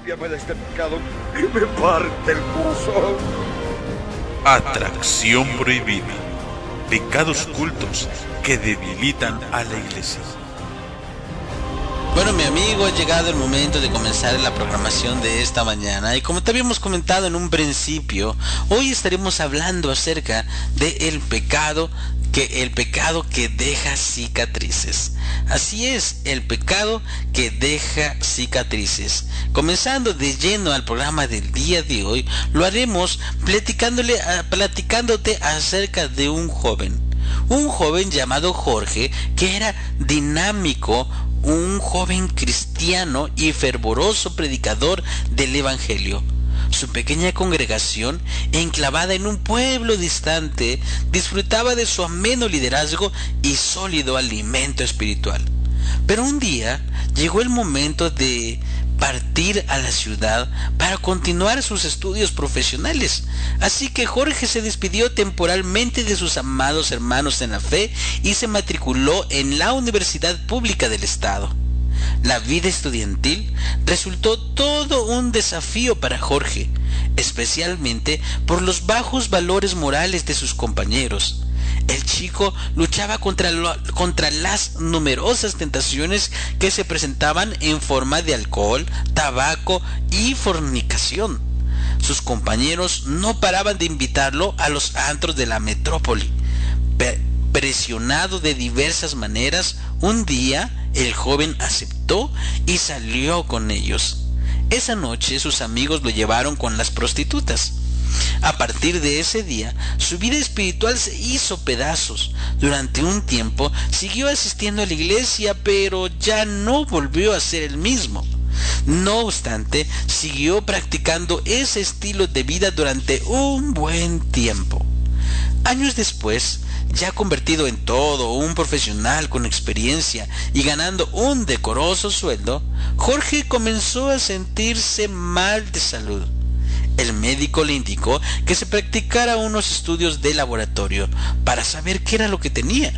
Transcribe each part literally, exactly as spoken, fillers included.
límpiame de este pecado que me parte el corazón. Atracción prohibida. Pecados ocultos que debilitan a la iglesia. Bueno, mi amigo, ha llegado el momento de comenzar la programación de esta mañana y como te habíamos comentado en un principio, hoy estaremos hablando acerca de el pecado que el pecado que deja cicatrices. Así es, el pecado que deja cicatrices. Comenzando de lleno al programa del día de hoy, lo haremos platicándole, platicándote acerca de un joven. Un joven llamado Jorge, que era dinámico, un joven cristiano y fervoroso predicador del evangelio. Su pequeña congregación, enclavada en un pueblo distante, disfrutaba de su ameno liderazgo y sólido alimento espiritual. Pero un día llegó el momento de partir a la ciudad para continuar sus estudios profesionales. Así que Jorge se despidió temporalmente de sus amados hermanos en la fe y se matriculó en la Universidad Pública del Estado. La vida estudiantil resultó todo un desafío para Jorge, especialmente por los bajos valores morales de sus compañeros. El chico luchaba contra, lo, contra las numerosas tentaciones que se presentaban en forma de alcohol, tabaco y fornicación. Sus compañeros no paraban de invitarlo a los antros de la metrópoli. Pe- presionado de diversas maneras, un día el joven aceptó y salió con ellos. Esa noche sus amigos lo llevaron con las prostitutas. A partir de ese día, su vida espiritual se hizo pedazos. Durante un tiempo siguió asistiendo a la iglesia, pero ya no volvió a ser el mismo. No obstante, siguió practicando ese estilo de vida durante un buen tiempo. Años después, ya convertido en todo un profesional con experiencia y ganando un decoroso sueldo, Jorge comenzó a sentirse mal de salud. El médico le indicó que se practicara unos estudios de laboratorio para saber qué era lo que tenía.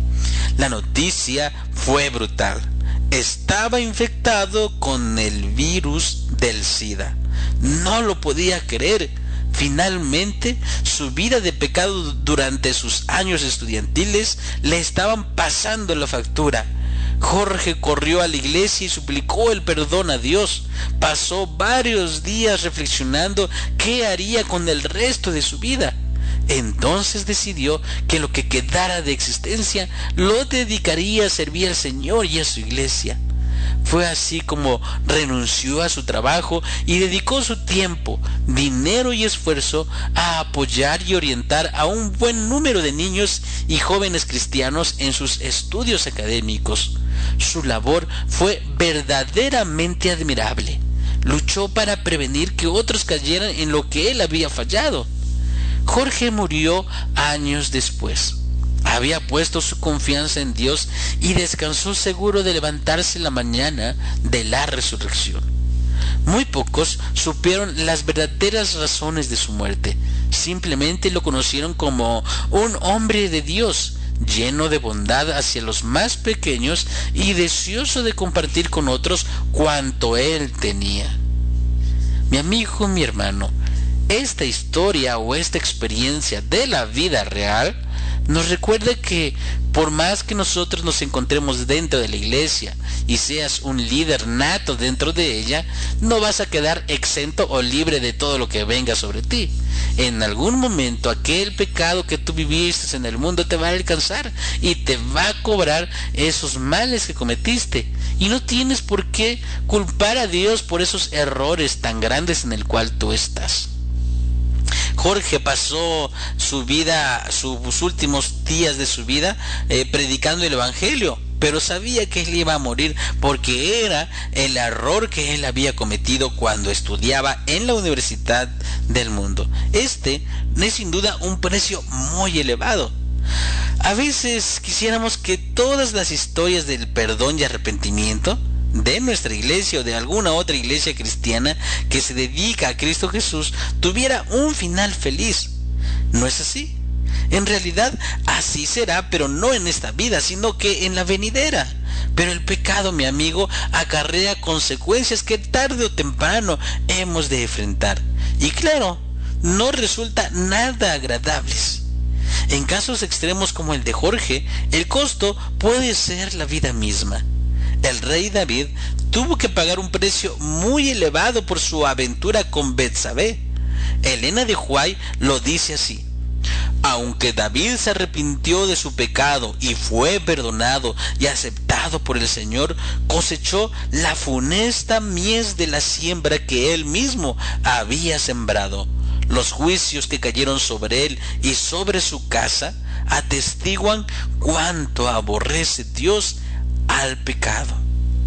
La noticia fue brutal. Estaba infectado con el virus del SIDA. No lo podía creer. Finalmente, su vida de pecado durante sus años estudiantiles le estaban pasando la factura. Jorge corrió a la iglesia y suplicó el perdón a Dios. Pasó varios días reflexionando qué haría con el resto de su vida. Entonces decidió que lo que quedara de existencia lo dedicaría a servir al Señor y a su iglesia. Fue así como renunció a su trabajo y dedicó su tiempo, dinero y esfuerzo a apoyar y orientar a un buen número de niños y jóvenes cristianos en sus estudios académicos. Su labor fue verdaderamente admirable. Luchó para prevenir que otros cayeran en lo que él había fallado. Jorge murió años después. Había puesto su confianza en Dios y descansó seguro de levantarse la mañana de la resurrección. Muy pocos supieron las verdaderas razones de su muerte. Simplemente lo conocieron como un hombre de Dios, lleno de bondad hacia los más pequeños y deseoso de compartir con otros cuanto él tenía. Mi amigo, mi hermano, esta historia o esta experiencia de la vida real nos recuerda que por más que nosotros nos encontremos dentro de la iglesia y seas un líder nato dentro de ella, no vas a quedar exento o libre de todo lo que venga sobre ti. En algún momento aquel pecado que tú viviste en el mundo te va a alcanzar y te va a cobrar esos males que cometiste. Y no tienes por qué culpar a Dios por esos errores tan grandes en el cual tú estás. Jorge pasó su vida, sus últimos días de su vida eh, predicando el evangelio, pero sabía que él iba a morir porque era el error que él había cometido cuando estudiaba en la universidad del mundo. Este es sin duda un precio muy elevado. A veces quisiéramos que todas las historias del perdón y arrepentimiento de nuestra iglesia o de alguna otra iglesia cristiana que se dedica a Cristo Jesús tuviera un final feliz. ¿No es así? En realidad así será, pero no en esta vida, sino que en la venidera. Pero el pecado, mi amigo, acarrea consecuencias que tarde o temprano hemos de enfrentar. Y claro, no resulta nada agradables. En casos extremos como el de Jorge, el costo puede ser la vida misma. El rey David tuvo que pagar un precio muy elevado por su aventura con Betsabé. Elena de White lo dice así: aunque David se arrepintió de su pecado y fue perdonado y aceptado por el Señor, cosechó la funesta mies de la siembra que él mismo había sembrado. Los juicios que cayeron sobre él y sobre su casa atestiguan cuánto aborrece Dios al pecado.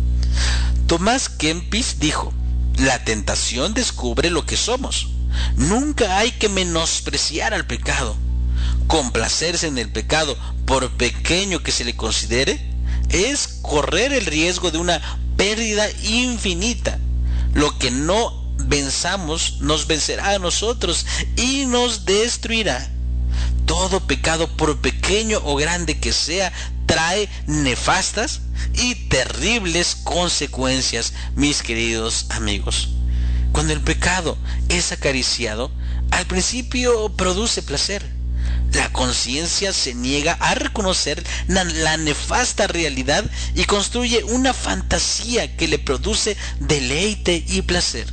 Tomás Kempis dijo: la tentación descubre lo que somos. Nunca hay que menospreciar al pecado. Complacerse en el pecado, por pequeño que se le considere, es correr el riesgo de una pérdida infinita. Lo que no venzamos nos vencerá a nosotros y nos destruirá. Todo pecado, por pequeño o grande que sea, trae nefastas y terribles consecuencias, mis queridos amigos. Cuando el pecado es acariciado, al principio produce placer. La conciencia se niega a reconocer la, la nefasta realidad y construye una fantasía que le produce deleite y placer.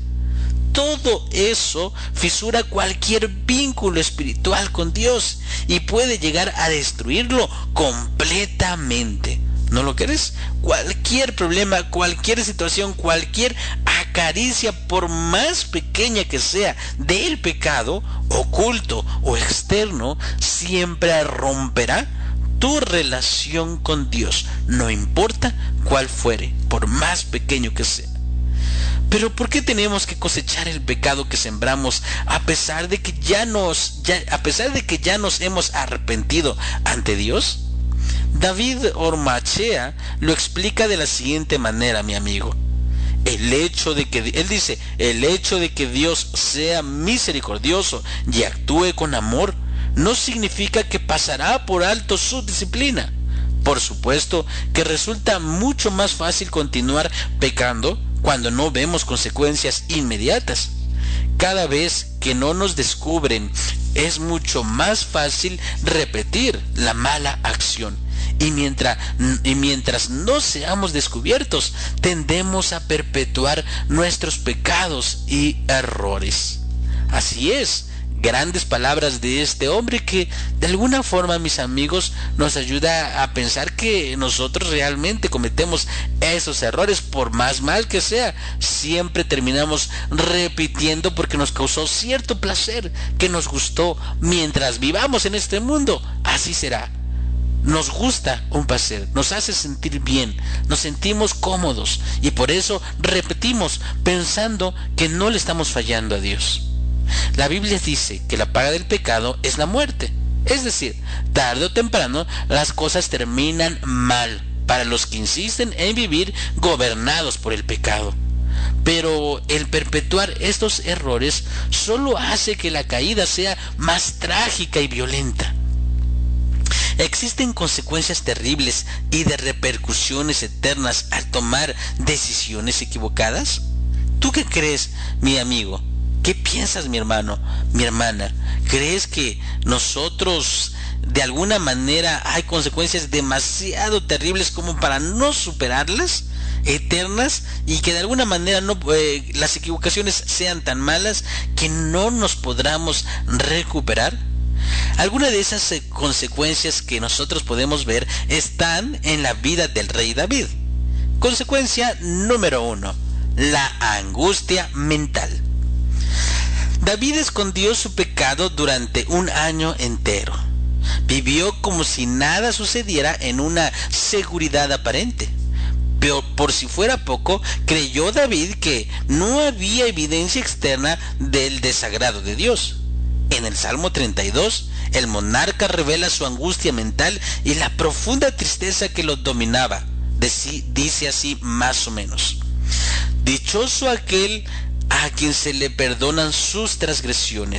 Todo eso fisura cualquier vínculo espiritual con Dios y puede llegar a destruirlo completamente. ¿No lo crees? Cualquier problema, cualquier situación, cualquier acaricia, por más pequeña que sea, del pecado, oculto o externo, siempre romperá tu relación con Dios, no importa cuál fuere, por más pequeño que sea. Pero ¿por qué tenemos que cosechar el pecado que sembramos a pesar de que ya nos, ya, a pesar de que ya nos hemos arrepentido ante Dios? David Ormachea lo explica de la siguiente manera, mi amigo. El hecho de que, él dice, el hecho de que Dios sea misericordioso y actúe con amor no significa que pasará por alto su disciplina. Por supuesto que resulta mucho más fácil continuar pecando cuando no vemos consecuencias inmediatas. Cada vez que no nos descubren, es mucho más fácil repetir la mala acción. Y mientras, y mientras no seamos descubiertos, tendemos a perpetuar nuestros pecados y errores. Así es, grandes palabras de este hombre que de alguna forma, mis amigos, nos ayuda a pensar que nosotros realmente cometemos esos errores, por más mal que sea. Siempre terminamos repitiendo porque nos causó cierto placer, que nos gustó. Mientras vivamos en este mundo, así será. Nos gusta un placer, nos hace sentir bien, nos sentimos cómodos y por eso repetimos pensando que no le estamos fallando a Dios. La Biblia dice que la paga del pecado es la muerte. Es decir, tarde o temprano las cosas terminan mal para los que insisten en vivir gobernados por el pecado. Pero el perpetuar estos errores solo hace que la caída sea más trágica y violenta. ¿Existen consecuencias terribles y de repercusiones eternas al tomar decisiones equivocadas? ¿Tú qué crees, mi amigo? ¿Qué piensas, mi hermano, mi hermana? ¿Crees que nosotros de alguna manera hay consecuencias demasiado terribles como para no superarlas, eternas, y que de alguna manera no, eh, las equivocaciones sean tan malas que no nos podamos recuperar? Algunas de esas eh, consecuencias que nosotros podemos ver están en la vida del rey David. Consecuencia número uno: la angustia mental. David escondió su pecado durante un año entero. Vivió como si nada sucediera en una seguridad aparente. Pero por si fuera poco, creyó David que no había evidencia externa del desagrado de Dios. En el Salmo treinta y dos, el monarca revela su angustia mental y la profunda tristeza que lo dominaba. Dice así más o menos: dichoso aquel a quien se le perdonan sus transgresiones,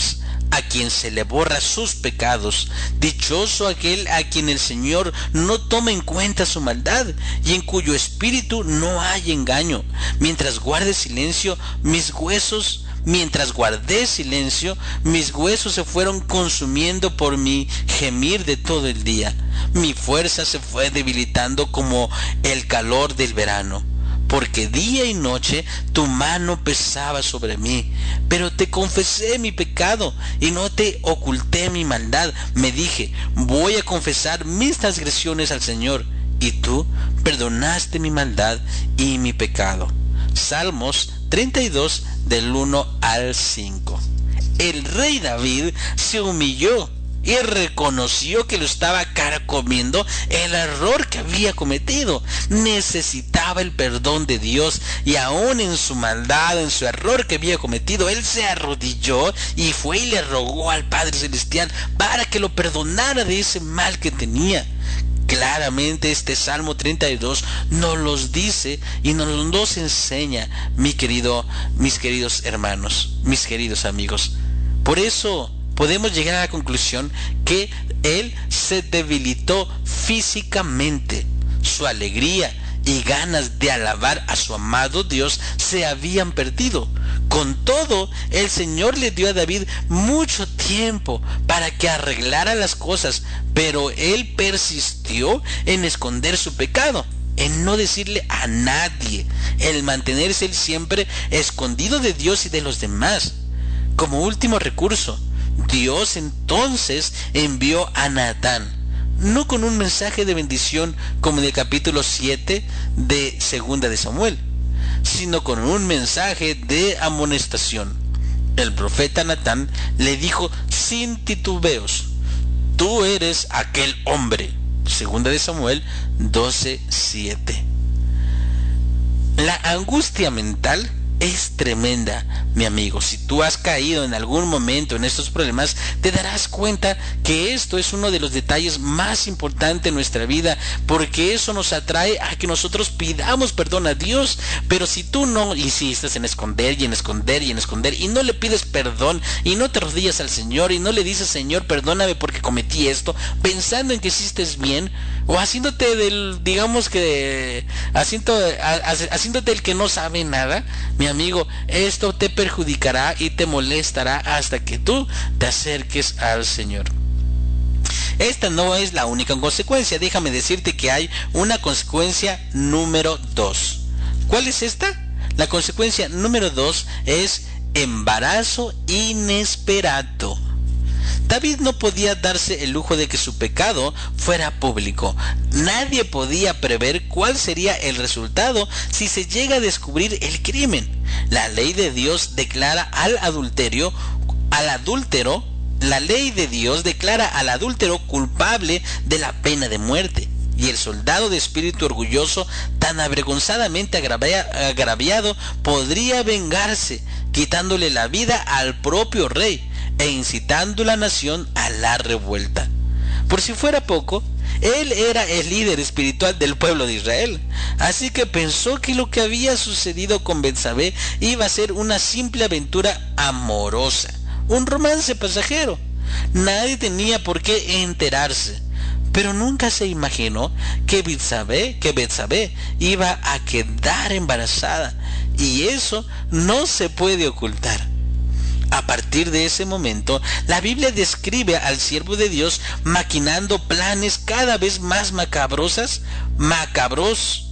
a quien se le borra sus pecados. Dichoso aquel a quien el Señor no toma en cuenta su maldad y en cuyo espíritu no hay engaño. Mientras guarde silencio, mis huesos Mientras guardé silencio, mis huesos se fueron consumiendo por mi gemir de todo el día. Mi fuerza se fue debilitando como el calor del verano, porque día y noche tu mano pesaba sobre mí. Pero te confesé mi pecado y no te oculté mi maldad. Me dije, voy a confesar mis transgresiones al Señor, y tú perdonaste mi maldad y mi pecado. Salmos treinta y dos del uno al cinco. El rey David se humilló y reconoció que lo estaba carcomiendo el error que había cometido. Necesitaba el perdón de Dios, y aún en su maldad, en su error que había cometido, él se arrodilló y fue y le rogó al Padre Celestial para que lo perdonara de ese mal que tenía. Claramente este Salmo treinta y dos nos los dice y nos los enseña, mi querido, mis queridos hermanos, mis queridos amigos. Por eso podemos llegar a la conclusión que él se debilitó físicamente. Su alegría y ganas de alabar a su amado Dios se habían perdido. Con todo, el Señor le dio a David mucho tiempo para que arreglara las cosas, pero él persistió en esconder su pecado, en no decirle a nadie, en mantenerse él siempre escondido de Dios y de los demás. Como último recurso, Dios entonces envió a Natán, no con un mensaje de bendición como en el capítulo siete de Segunda de Samuel, sino con un mensaje de amonestación. El profeta Natán le dijo sin titubeos, tú eres aquel hombre. Segunda de Samuel doce siete. La angustia mental es tremenda, mi amigo. Si tú has caído en algún momento en estos problemas, te darás cuenta que esto es uno de los detalles más importantes en nuestra vida, porque eso nos atrae a que nosotros pidamos perdón a Dios. Pero si tú no insistes en esconder y en esconder y en esconder, y no le pides perdón, y no te rodillas al Señor, y no le dices, Señor, perdóname porque cometí esto, pensando en que hiciste bien, o haciéndote del, digamos que, haciendo, haciéndote el que no sabe nada, mi amigo, esto te perjudicará y te molestará hasta que tú te acerques al Señor. Esta no es la única consecuencia. Déjame decirte que hay una consecuencia número dos. ¿Cuál es esta? La consecuencia número dos es embarazo inesperado. David no podía darse el lujo de que su pecado fuera público. Nadie podía prever cuál sería el resultado si se llega a descubrir el crimen. La ley de Dios declara al adulterio, al adúltero, la ley de Dios declara al adúltero culpable de la pena de muerte. Y el soldado de espíritu orgulloso, tan avergonzadamente agravia, agraviado, podría vengarse, quitándole la vida al propio rey e incitando la nación a la revuelta. Por si fuera poco, él era el líder espiritual del pueblo de Israel, así que pensó que lo que había sucedido con Betsabé iba a ser una simple aventura amorosa, un romance pasajero. Nadie tenía por qué enterarse, pero nunca se imaginó que Betsabé, que Betsabé iba a quedar embarazada, y eso no se puede ocultar. A partir de ese momento, la Biblia describe al siervo de Dios maquinando planes cada vez más macabrosas, macabros,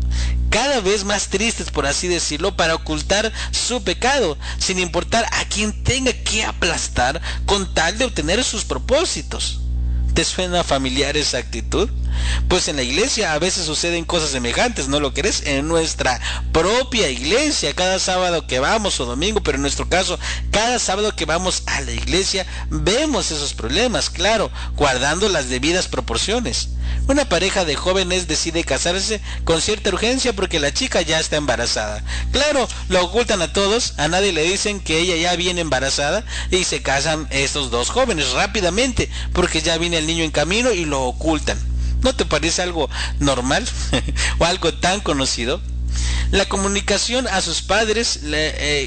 cada vez más tristes, por así decirlo, para ocultar su pecado, sin importar a quién tenga que aplastar con tal de obtener sus propósitos. ¿Te suena familiar esa actitud? Pues en la iglesia a veces suceden cosas semejantes, ¿no lo crees? En nuestra propia iglesia, cada sábado que vamos o domingo, pero en nuestro caso, cada sábado que vamos a la iglesia, vemos esos problemas, claro, guardando las debidas proporciones. Una pareja de jóvenes decide casarse con cierta urgencia porque la chica ya está embarazada. Claro, lo ocultan a todos, a nadie le dicen que ella ya viene embarazada y se casan estos dos jóvenes rápidamente porque ya viene el niño en camino y lo ocultan. ¿No te parece algo normal o algo tan conocido? La comunicación a sus padres, le, eh,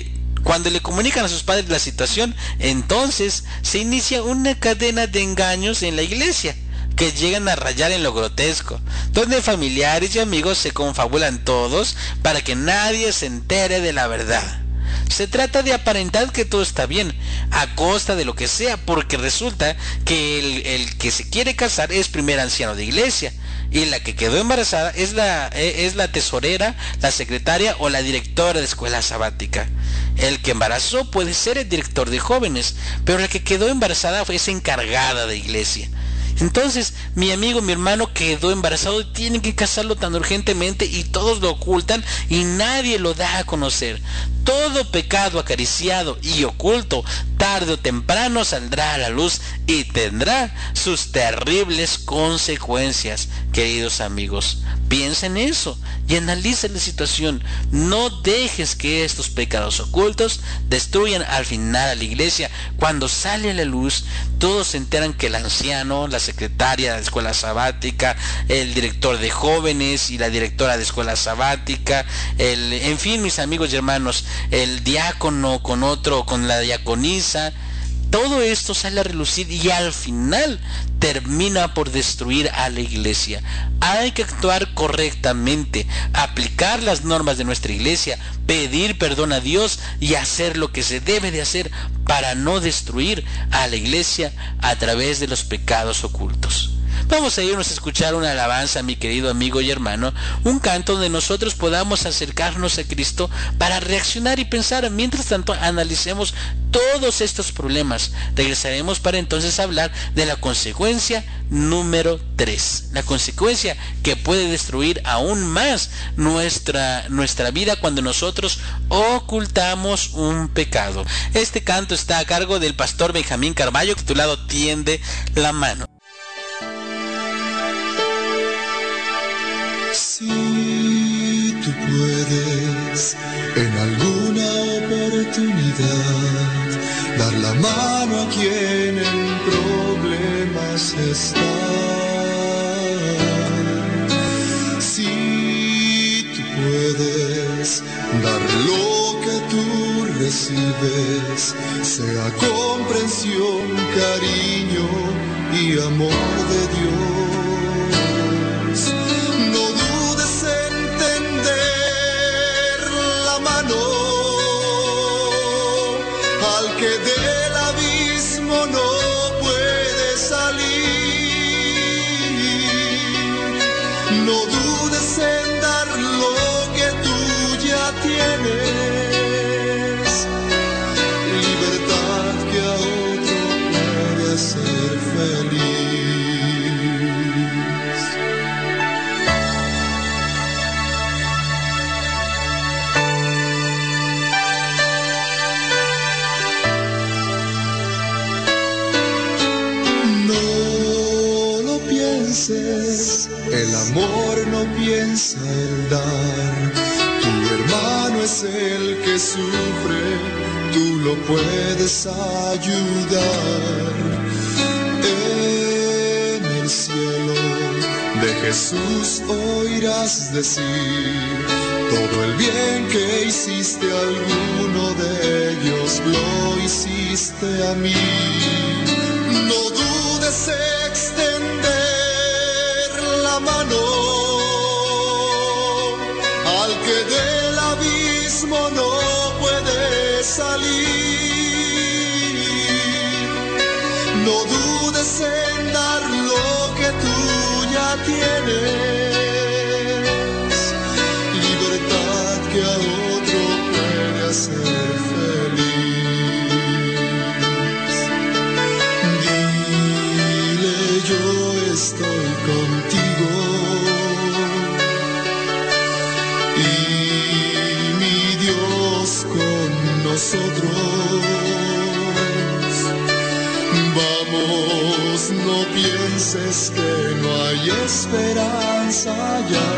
Cuando le comunican a sus padres la situación, entonces se inicia una cadena de engaños en la iglesia que llegan a rayar en lo grotesco, donde familiares y amigos se confabulan todos para que nadie se entere de la verdad. Se trata de aparentar que todo está bien, a costa de lo que sea, porque resulta que el, el que se quiere casar es primer anciano de iglesia, y la que quedó embarazada es la, es la tesorera, la secretaria o la directora de escuela sabática. El que embarazó puede ser el director de jóvenes, pero la que quedó embarazada fue esa encargada de iglesia. Entonces, mi amigo, mi hermano quedó embarazado y tienen que casarlo tan urgentemente y todos lo ocultan y nadie lo da a conocer. Todo pecado acariciado y oculto, tarde o temprano saldrá a la luz y tendrá sus terribles consecuencias, queridos amigos. Piensa en eso y analiza la situación. No dejes que estos pecados ocultos destruyan al final a la iglesia. Cuando sale a la luz, todos se enteran que el anciano, la secretaria de escuela sabática, el director de jóvenes y la directora de escuela sabática, el, en fin, mis amigos y hermanos, el diácono con otro, con la diaconisa, todo esto sale a relucir y al final termina por destruir a la iglesia. Hay que actuar correctamente, aplicar las normas de nuestra iglesia, pedir perdón a Dios y hacer lo que se debe de hacer para no destruir a la iglesia a través de los pecados ocultos. Vamos a irnos a escuchar una alabanza, mi querido amigo y hermano, un canto donde nosotros podamos acercarnos a Cristo para reaccionar y pensar. Mientras tanto, analicemos todos estos problemas. Regresaremos para entonces hablar de la consecuencia número tres, la consecuencia que puede destruir aún más nuestra, nuestra vida cuando nosotros ocultamos un pecado. Este canto está a cargo del pastor Benjamín Carballo, titulado Tiende la mano. Si tú puedes en alguna oportunidad dar la mano a quien en problemas está, si tú puedes dar lo que tú recibes, sea comprensión, cariño y amor de Dios. Al que del abismo no puede salir, no dudes en dar lo que tú ya tienes, libertad que a otro puede hacer feliz. El amor no piensa el dar, tu hermano es el que sufre, tú lo puedes ayudar. En el cielo de Jesús oirás decir, todo el bien que hiciste a alguno de ellos lo hiciste a mí. No dudes extender la mano al que del abismo no puede salir, no dudes en dar lo que tú ya tienes, libertad que a otro puede hacer feliz. Dile, yo estoy contigo y mi Dios con nosotros. Vamos, no pienses que no hay esperanza ya,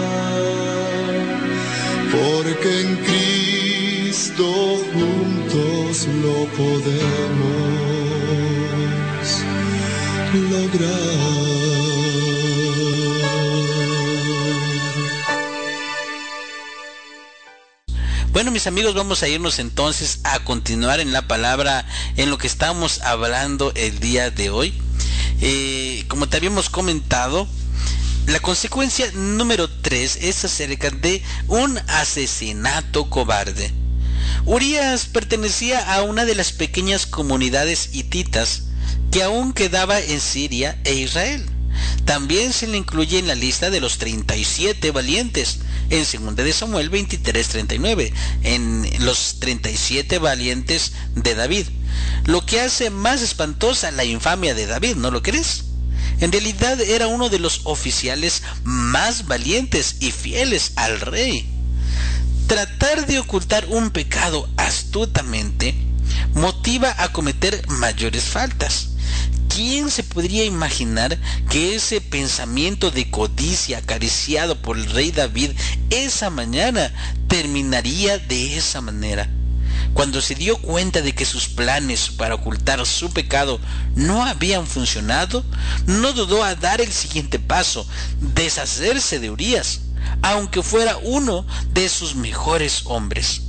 porque en Cristo juntos lo podemos lograr. Bueno, mis amigos, vamos a irnos entonces a continuar en la palabra, en lo que estamos hablando el día de hoy. Eh, como te habíamos comentado, la consecuencia número tres es acerca de un asesinato cobarde. Urías pertenecía a una de las pequeñas comunidades hititas que aún quedaba en Siria e Israel. También se le incluye en la lista de los treinta y siete valientes en segunda de Samuel veintitrés treinta y nueve, en los treinta y siete valientes de David, lo que hace más espantosa la infamia de David, ¿no lo crees? En realidad era uno de los oficiales más valientes y fieles al rey. Tratar de ocultar un pecado astutamente motiva a cometer mayores faltas. ¿Quién se podría imaginar que ese pensamiento de codicia acariciado por el rey David esa mañana terminaría de esa manera? Cuando se dio cuenta de que sus planes para ocultar su pecado no habían funcionado, no dudó a dar el siguiente paso: deshacerse de Urías, aunque fuera uno de sus mejores hombres.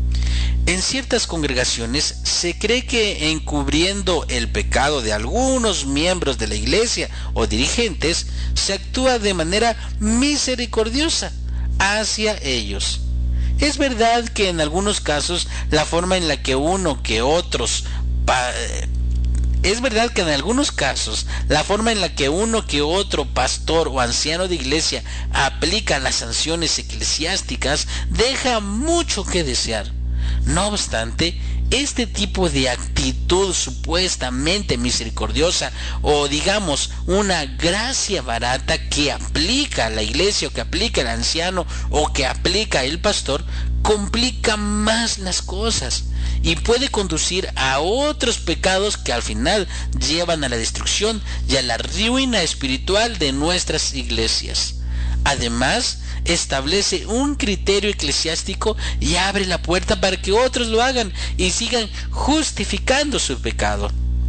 En ciertas congregaciones se cree que encubriendo el pecado de algunos miembros de la iglesia o dirigentes, se actúa de manera misericordiosa hacia ellos. Es verdad que en algunos casos la forma en la que uno que otros pa Es verdad que en algunos casos la forma en la que uno que otro pastor o anciano de iglesia aplica las sanciones eclesiásticas deja mucho que desear. No obstante, este tipo de actitud supuestamente misericordiosa, o digamos una gracia barata que aplica la iglesia o que aplica el anciano o que aplica el pastor, complica más las cosas y puede conducir a otros pecados que al final llevan a la destrucción y a la ruina espiritual de nuestras iglesias. Además, establece un criterio eclesiástico y abre la puerta para que otros lo hagan y sigan justificando su pecado.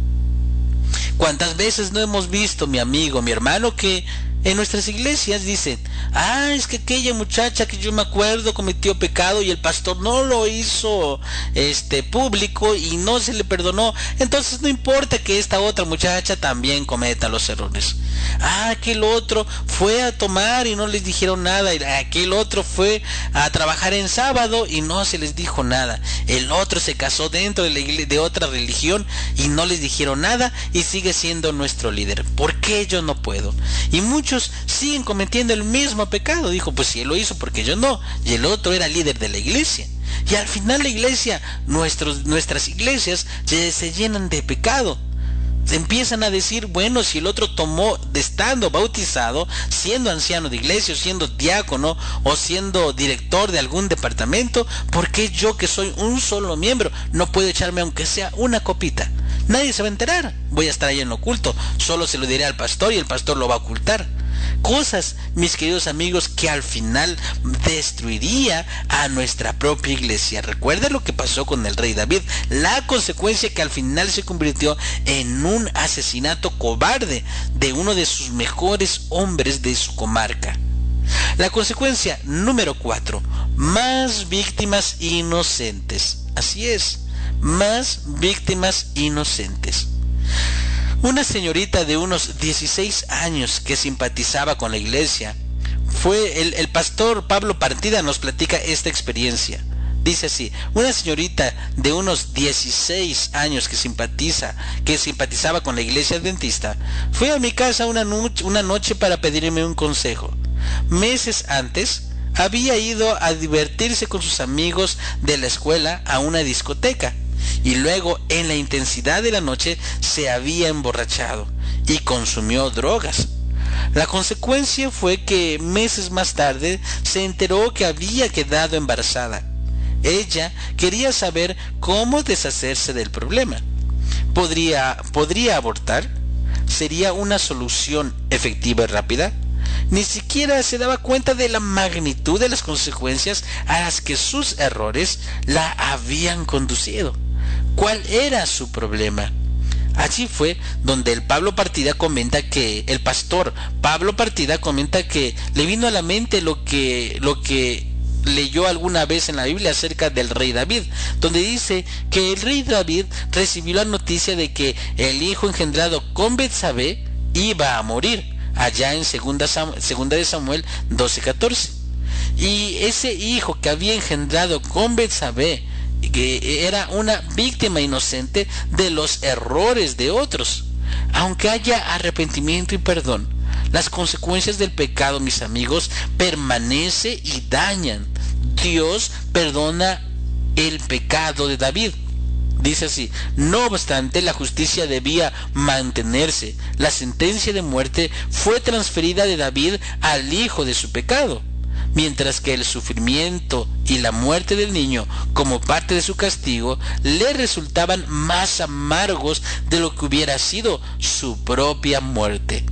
¿Cuántas veces no hemos visto, mi amigo, mi hermano, que en nuestras iglesias dicen: ah, es que aquella muchacha que yo me acuerdo cometió pecado y el pastor no lo hizo este público y no se le perdonó, entonces no importa que esta otra muchacha también cometa los errores? Ah, aquel otro fue a tomar y no les dijeron nada, y aquel otro fue a trabajar en sábado y no se les dijo nada, el otro se casó dentro de, la iglesia, de otra religión y no les dijeron nada y sigue siendo nuestro líder. ¿Por qué yo no puedo? Y muchos siguen cometiendo el mismo pecado. Dijo, pues si él lo hizo, porque yo no, y el otro era líder de la iglesia. Y al final la iglesia, nuestros, nuestras iglesias se, se llenan de pecado. Se empiezan a decir, bueno, si el otro tomó de estando bautizado, siendo anciano de iglesia, o siendo diácono, o siendo director de algún departamento, ¿por qué yo, que soy un solo miembro, no puedo echarme aunque sea una copita? Nadie se va a enterar, voy a estar ahí en lo oculto, solo se lo diré al pastor y el pastor lo va a ocultar. Cosas, mis queridos amigos, que al final destruiría a nuestra propia iglesia. Recuerda lo que pasó con el rey David, la consecuencia que al final se convirtió en un asesinato cobarde de uno de sus mejores hombres de su comarca. La consecuencia número cuatro: más víctimas inocentes. Así es, más víctimas inocentes. Una señorita de unos dieciséis años que simpatizaba con la iglesia, fue el, el pastor Pablo Partida nos platica esta experiencia. Dice así: una señorita de unos dieciséis años que simpatiza, que simpatizaba con la iglesia adventista, fue a mi casa una noche, una noche para pedirme un consejo. Meses antes había ido a divertirse con sus amigos de la escuela a una discoteca. Y luego, en la intensidad de la noche, se había emborrachado y consumió drogas. La consecuencia fue que meses más tarde se enteró que había quedado embarazada. Ella quería saber cómo deshacerse del problema. ¿Podría, podría abortar? ¿Sería una solución efectiva y rápida? Ni siquiera se daba cuenta de la magnitud de las consecuencias a las que sus errores la habían conducido. ¿Cuál era su problema? Allí fue donde el Pablo Partida comenta que el pastor Pablo Partida comenta que le vino a la mente lo que lo que leyó alguna vez en la Biblia acerca del rey David, donde dice que el rey David recibió la noticia de que el hijo engendrado con Betsabé iba a morir, allá en segunda, segunda de Samuel doce catorce. Y ese hijo que había engendrado con Betsabé, que era una víctima inocente de los errores de otros. Aunque haya arrepentimiento y perdón, las consecuencias del pecado, mis amigos, permanece y dañan. Dios perdona el pecado de David. Dice así: no obstante, la justicia debía mantenerse. La sentencia de muerte fue transferida de David al hijo de su pecado, mientras que el sufrimiento y la muerte del niño, como parte de su castigo, le resultaban más amargos de lo que hubiera sido su propia muerte.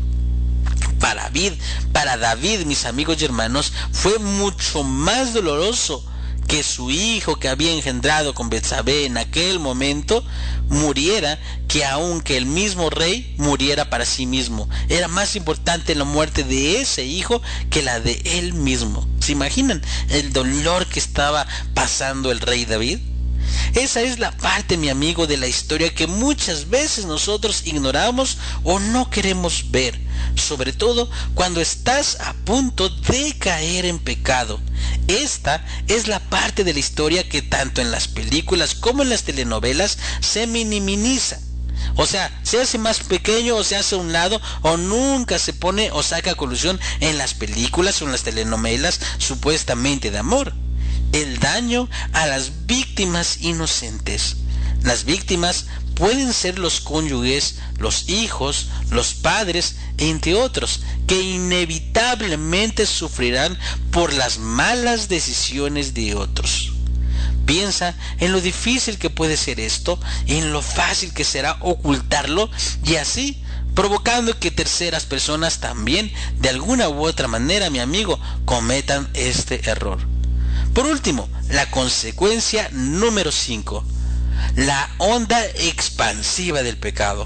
Para David, para David, mis amigos y hermanos, fue mucho más doloroso que su hijo que había engendrado con Betsabé en aquel momento muriera, que aunque el mismo rey muriera para sí mismo. Era más importante la muerte de ese hijo que la de él mismo. ¿Se imaginan el dolor que estaba pasando el rey David? Esa es la parte, mi amigo, de la historia que muchas veces nosotros ignoramos o no queremos ver, sobre todo cuando estás a punto de caer en pecado. Esta es la parte de la historia que tanto en las películas como en las telenovelas se minimiza. O sea, se hace más pequeño o se hace a un lado, o nunca se pone o saca a colación en las películas o en las telenovelas supuestamente de amor. El daño a las víctimas inocentes. Las víctimas pueden ser los cónyuges, los hijos, los padres, entre otros, que inevitablemente sufrirán por las malas decisiones de otros. Piensa en lo difícil que puede ser esto, en lo fácil que será ocultarlo, y así provocando que terceras personas también, de alguna u otra manera, mi amigo, cometan este error. Por último, la consecuencia número cinco. La onda expansiva del pecado.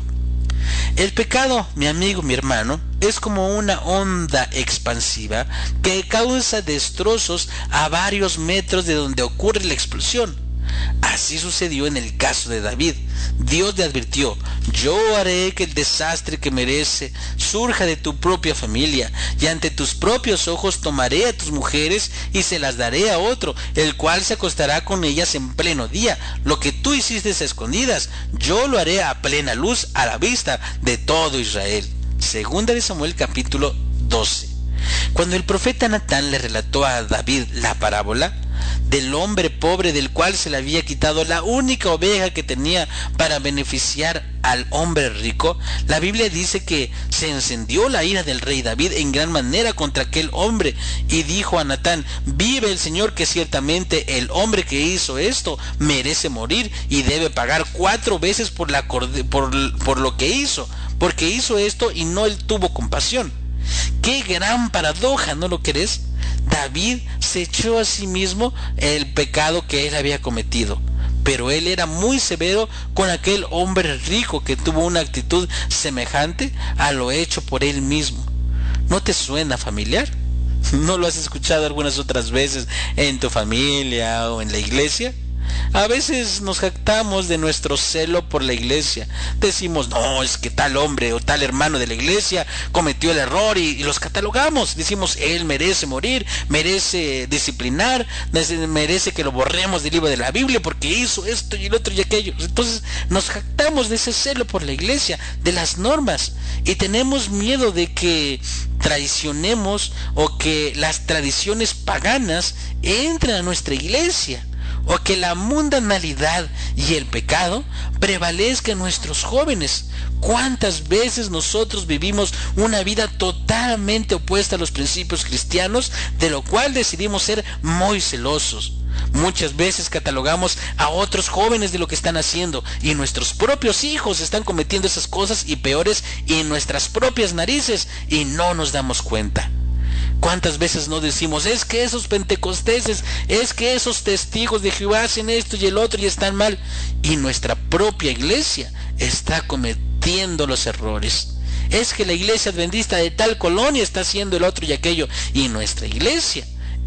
El pecado, mi amigo, mi hermano, es como una onda expansiva que causa destrozos a varios metros de donde ocurre la explosión. Así sucedió en el caso de David. Dios le advirtió: yo haré que el desastre que merece surja de tu propia familia, y ante tus propios ojos tomaré a tus mujeres y se las daré a otro, el cual se acostará con ellas en pleno día. Lo que tú hiciste a escondidas, yo lo haré a plena luz, a la vista de todo Israel. Segunda de Samuel capítulo doce. Cuando el profeta Natán le relató a David la parábola del hombre pobre del cual se le había quitado la única oveja que tenía para beneficiar al hombre rico, la Biblia dice que se encendió la ira del rey David en gran manera contra aquel hombre, y dijo a Natán: vive el Señor que ciertamente el hombre que hizo esto merece morir y debe pagar cuatro veces por, la, por, por lo que hizo, porque hizo esto y no él tuvo compasión. ¡Qué gran paradoja! ¿No lo crees? David se echó a sí mismo el pecado que él había cometido, pero él era muy severo con aquel hombre rico que tuvo una actitud semejante a lo hecho por él mismo. ¿No te suena familiar? ¿No lo has escuchado algunas otras veces en tu familia o en la iglesia? A veces nos jactamos de nuestro celo por la iglesia. Decimos: no, es que tal hombre o tal hermano de la iglesia cometió el error, y, y los catalogamos. Decimos: él merece morir, merece disciplinar, merece que lo borremos del libro de la Biblia porque hizo esto y el otro y aquello. Entonces nos jactamos de ese celo por la iglesia, de las normas, y tenemos miedo de que traicionemos o que las tradiciones paganas entren a nuestra iglesia, o que la mundanalidad y el pecado prevalezca en nuestros jóvenes. ¿Cuántas veces nosotros vivimos una vida totalmente opuesta a los principios cristianos, de lo cual decidimos ser muy celosos? Muchas veces catalogamos a otros jóvenes de lo que están haciendo, y nuestros propios hijos están cometiendo esas cosas y peores en nuestras propias narices, y no nos damos cuenta. ¿Cuántas veces no decimos: es que esos pentecosteses, es que esos testigos de Jehová hacen esto y el otro y están mal? Y nuestra propia iglesia está cometiendo los errores. Es que la iglesia adventista de tal colonia está haciendo el otro y aquello, y nuestra iglesia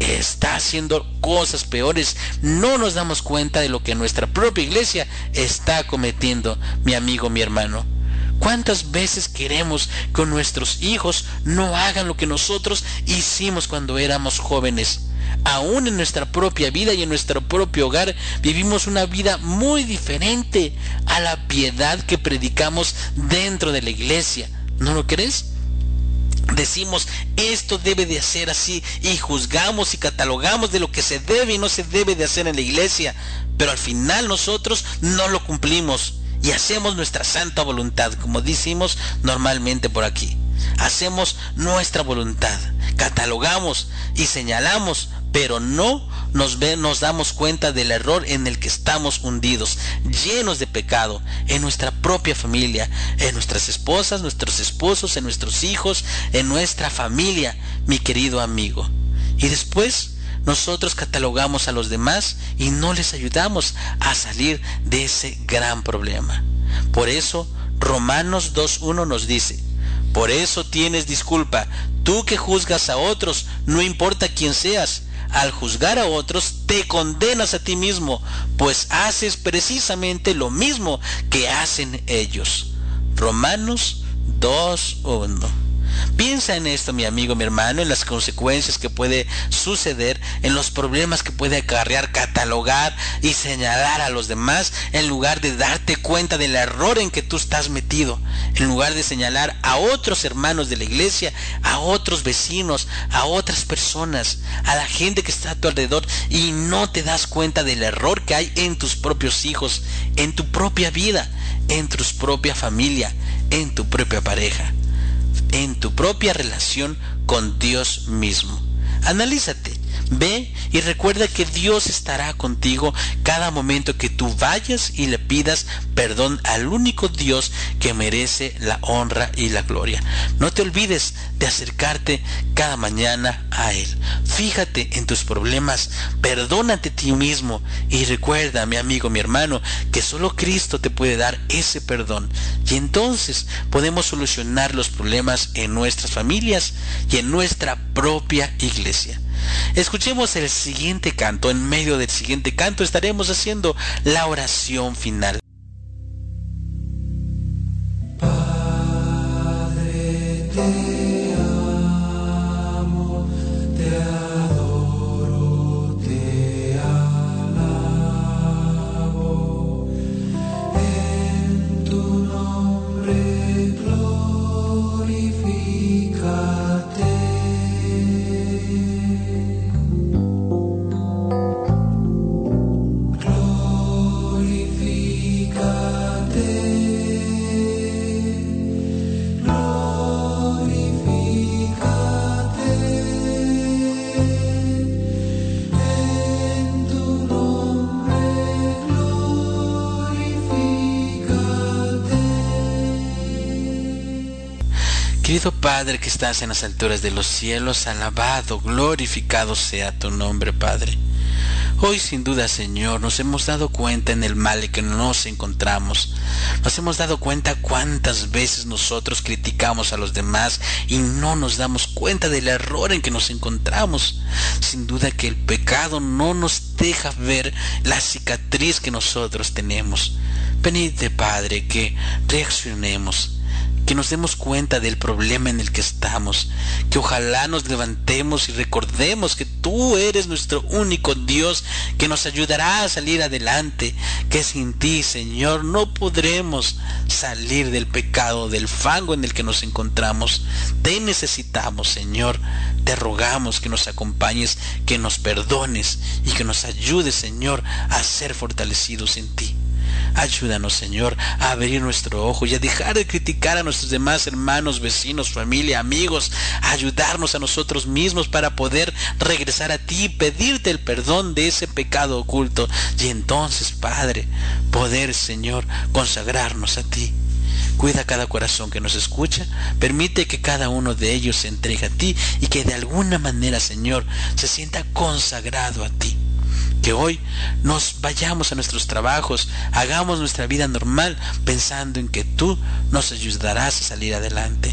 está haciendo cosas peores. No nos damos cuenta de lo que nuestra propia iglesia está cometiendo, mi amigo, mi hermano. ¿Cuántas veces queremos que nuestros hijos no hagan lo que nosotros hicimos cuando éramos jóvenes? Aún en nuestra propia vida y en nuestro propio hogar vivimos una vida muy diferente a la piedad que predicamos dentro de la iglesia. ¿No lo crees? Decimos, esto debe de ser así, y juzgamos y catalogamos de lo que se debe y no se debe de hacer en la iglesia, pero al final nosotros no lo cumplimos y hacemos nuestra santa voluntad, como decimos normalmente por aquí. Hacemos nuestra voluntad, catalogamos y señalamos, pero no nos, ve, nos damos cuenta del error en el que estamos hundidos, llenos de pecado, en nuestra propia familia, en nuestras esposas, nuestros esposos, en nuestros hijos, en nuestra familia, mi querido amigo. Y después nosotros catalogamos a los demás y no les ayudamos a salir de ese gran problema. Por eso Romanos dos uno nos dice: por eso tienes disculpa, tú que juzgas a otros, no importa quién seas. Al juzgar a otros, te condenas a ti mismo, pues haces precisamente lo mismo que hacen ellos. Romanos dos uno. Piensa en esto, mi amigo, mi hermano, en las consecuencias que puede suceder, en los problemas que puede acarrear catalogar y señalar a los demás, en lugar de darte cuenta del error en que tú estás metido, en lugar de señalar a otros hermanos de la iglesia, a otros vecinos, a otras personas, a la gente que está a tu alrededor, y no te das cuenta del error que hay en tus propios hijos, en tu propia vida, en tu propia familia, en tu propia pareja, en tu propia relación con Dios mismo. Analízate, ve y recuerda que Dios estará contigo cada momento que tú vayas y le pidas perdón al único Dios que merece la honra y la gloria. No te olvides de acercarte cada mañana a Él. Fíjate en tus problemas, perdónate a ti mismo y recuerda, mi amigo, mi hermano, que solo Cristo te puede dar ese perdón. Y entonces podemos solucionar los problemas en nuestras familias y en nuestra propia iglesia. Escuchemos el siguiente canto. En medio del siguiente canto estaremos haciendo la oración final. Padre, te amo, te adoro, te alabo. En tu nombre glorifícate. Querido Padre que estás en las alturas de los cielos, alabado, glorificado sea tu nombre, Padre. Hoy sin duda, Señor, nos hemos dado cuenta en el mal en que nos encontramos. Nos hemos dado cuenta cuántas veces nosotros criticamos a los demás y no nos damos cuenta del error en que nos encontramos. Sin duda que el pecado no nos deja ver la cicatriz que nosotros tenemos. Venid, Padre, que reaccionemos, que nos demos cuenta del problema en el que estamos, que ojalá nos levantemos y recordemos que tú eres nuestro único Dios, que nos ayudará a salir adelante, que sin ti, Señor, no podremos salir del pecado, del fango en el que nos encontramos. Te necesitamos, Señor. Te rogamos que nos acompañes, que nos perdones y que nos ayudes, Señor, a ser fortalecidos en ti. Ayúdanos, Señor, a abrir nuestro ojo y a dejar de criticar a nuestros demás hermanos, vecinos, familia, amigos, a ayudarnos a nosotros mismos para poder regresar a ti y pedirte el perdón de ese pecado oculto. Y entonces, Padre, poder, Señor, consagrarnos a ti. Cuida cada corazón que nos escucha, permite que cada uno de ellos se entregue a ti y que de alguna manera, Señor, se sienta consagrado a ti. Que hoy nos vayamos a nuestros trabajos, hagamos nuestra vida normal pensando en que tú nos ayudarás a salir adelante.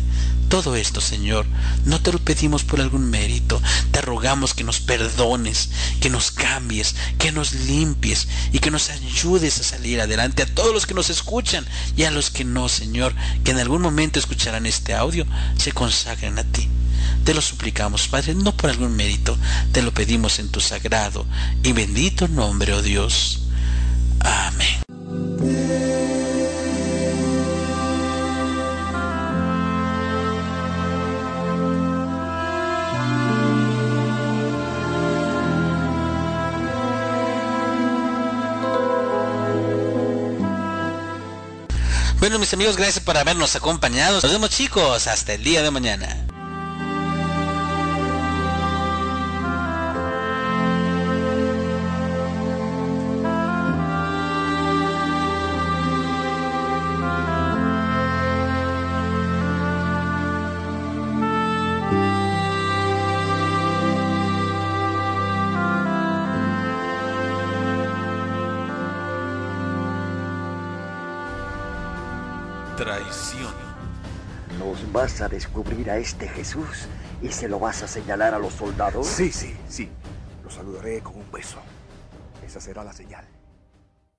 Todo esto, Señor, no te lo pedimos por algún mérito. Te rogamos que nos perdones, que nos cambies, que nos limpies y que nos ayudes a salir adelante. A todos los que nos escuchan y a los que no, Señor, que en algún momento escucharán este audio, se consagren a ti. Te lo suplicamos, Padre, no por algún mérito. Te lo pedimos en tu sagrado y bendito nombre, oh Dios. Amén. Bueno, mis amigos, gracias por habernos acompañado. Nos vemos, chicos, hasta el día de mañana. Traición. ¿Nos vas a descubrir a este Jesús y se lo vas a señalar a los soldados? Sí, sí, sí. Lo saludaré con un beso. Esa será la señal.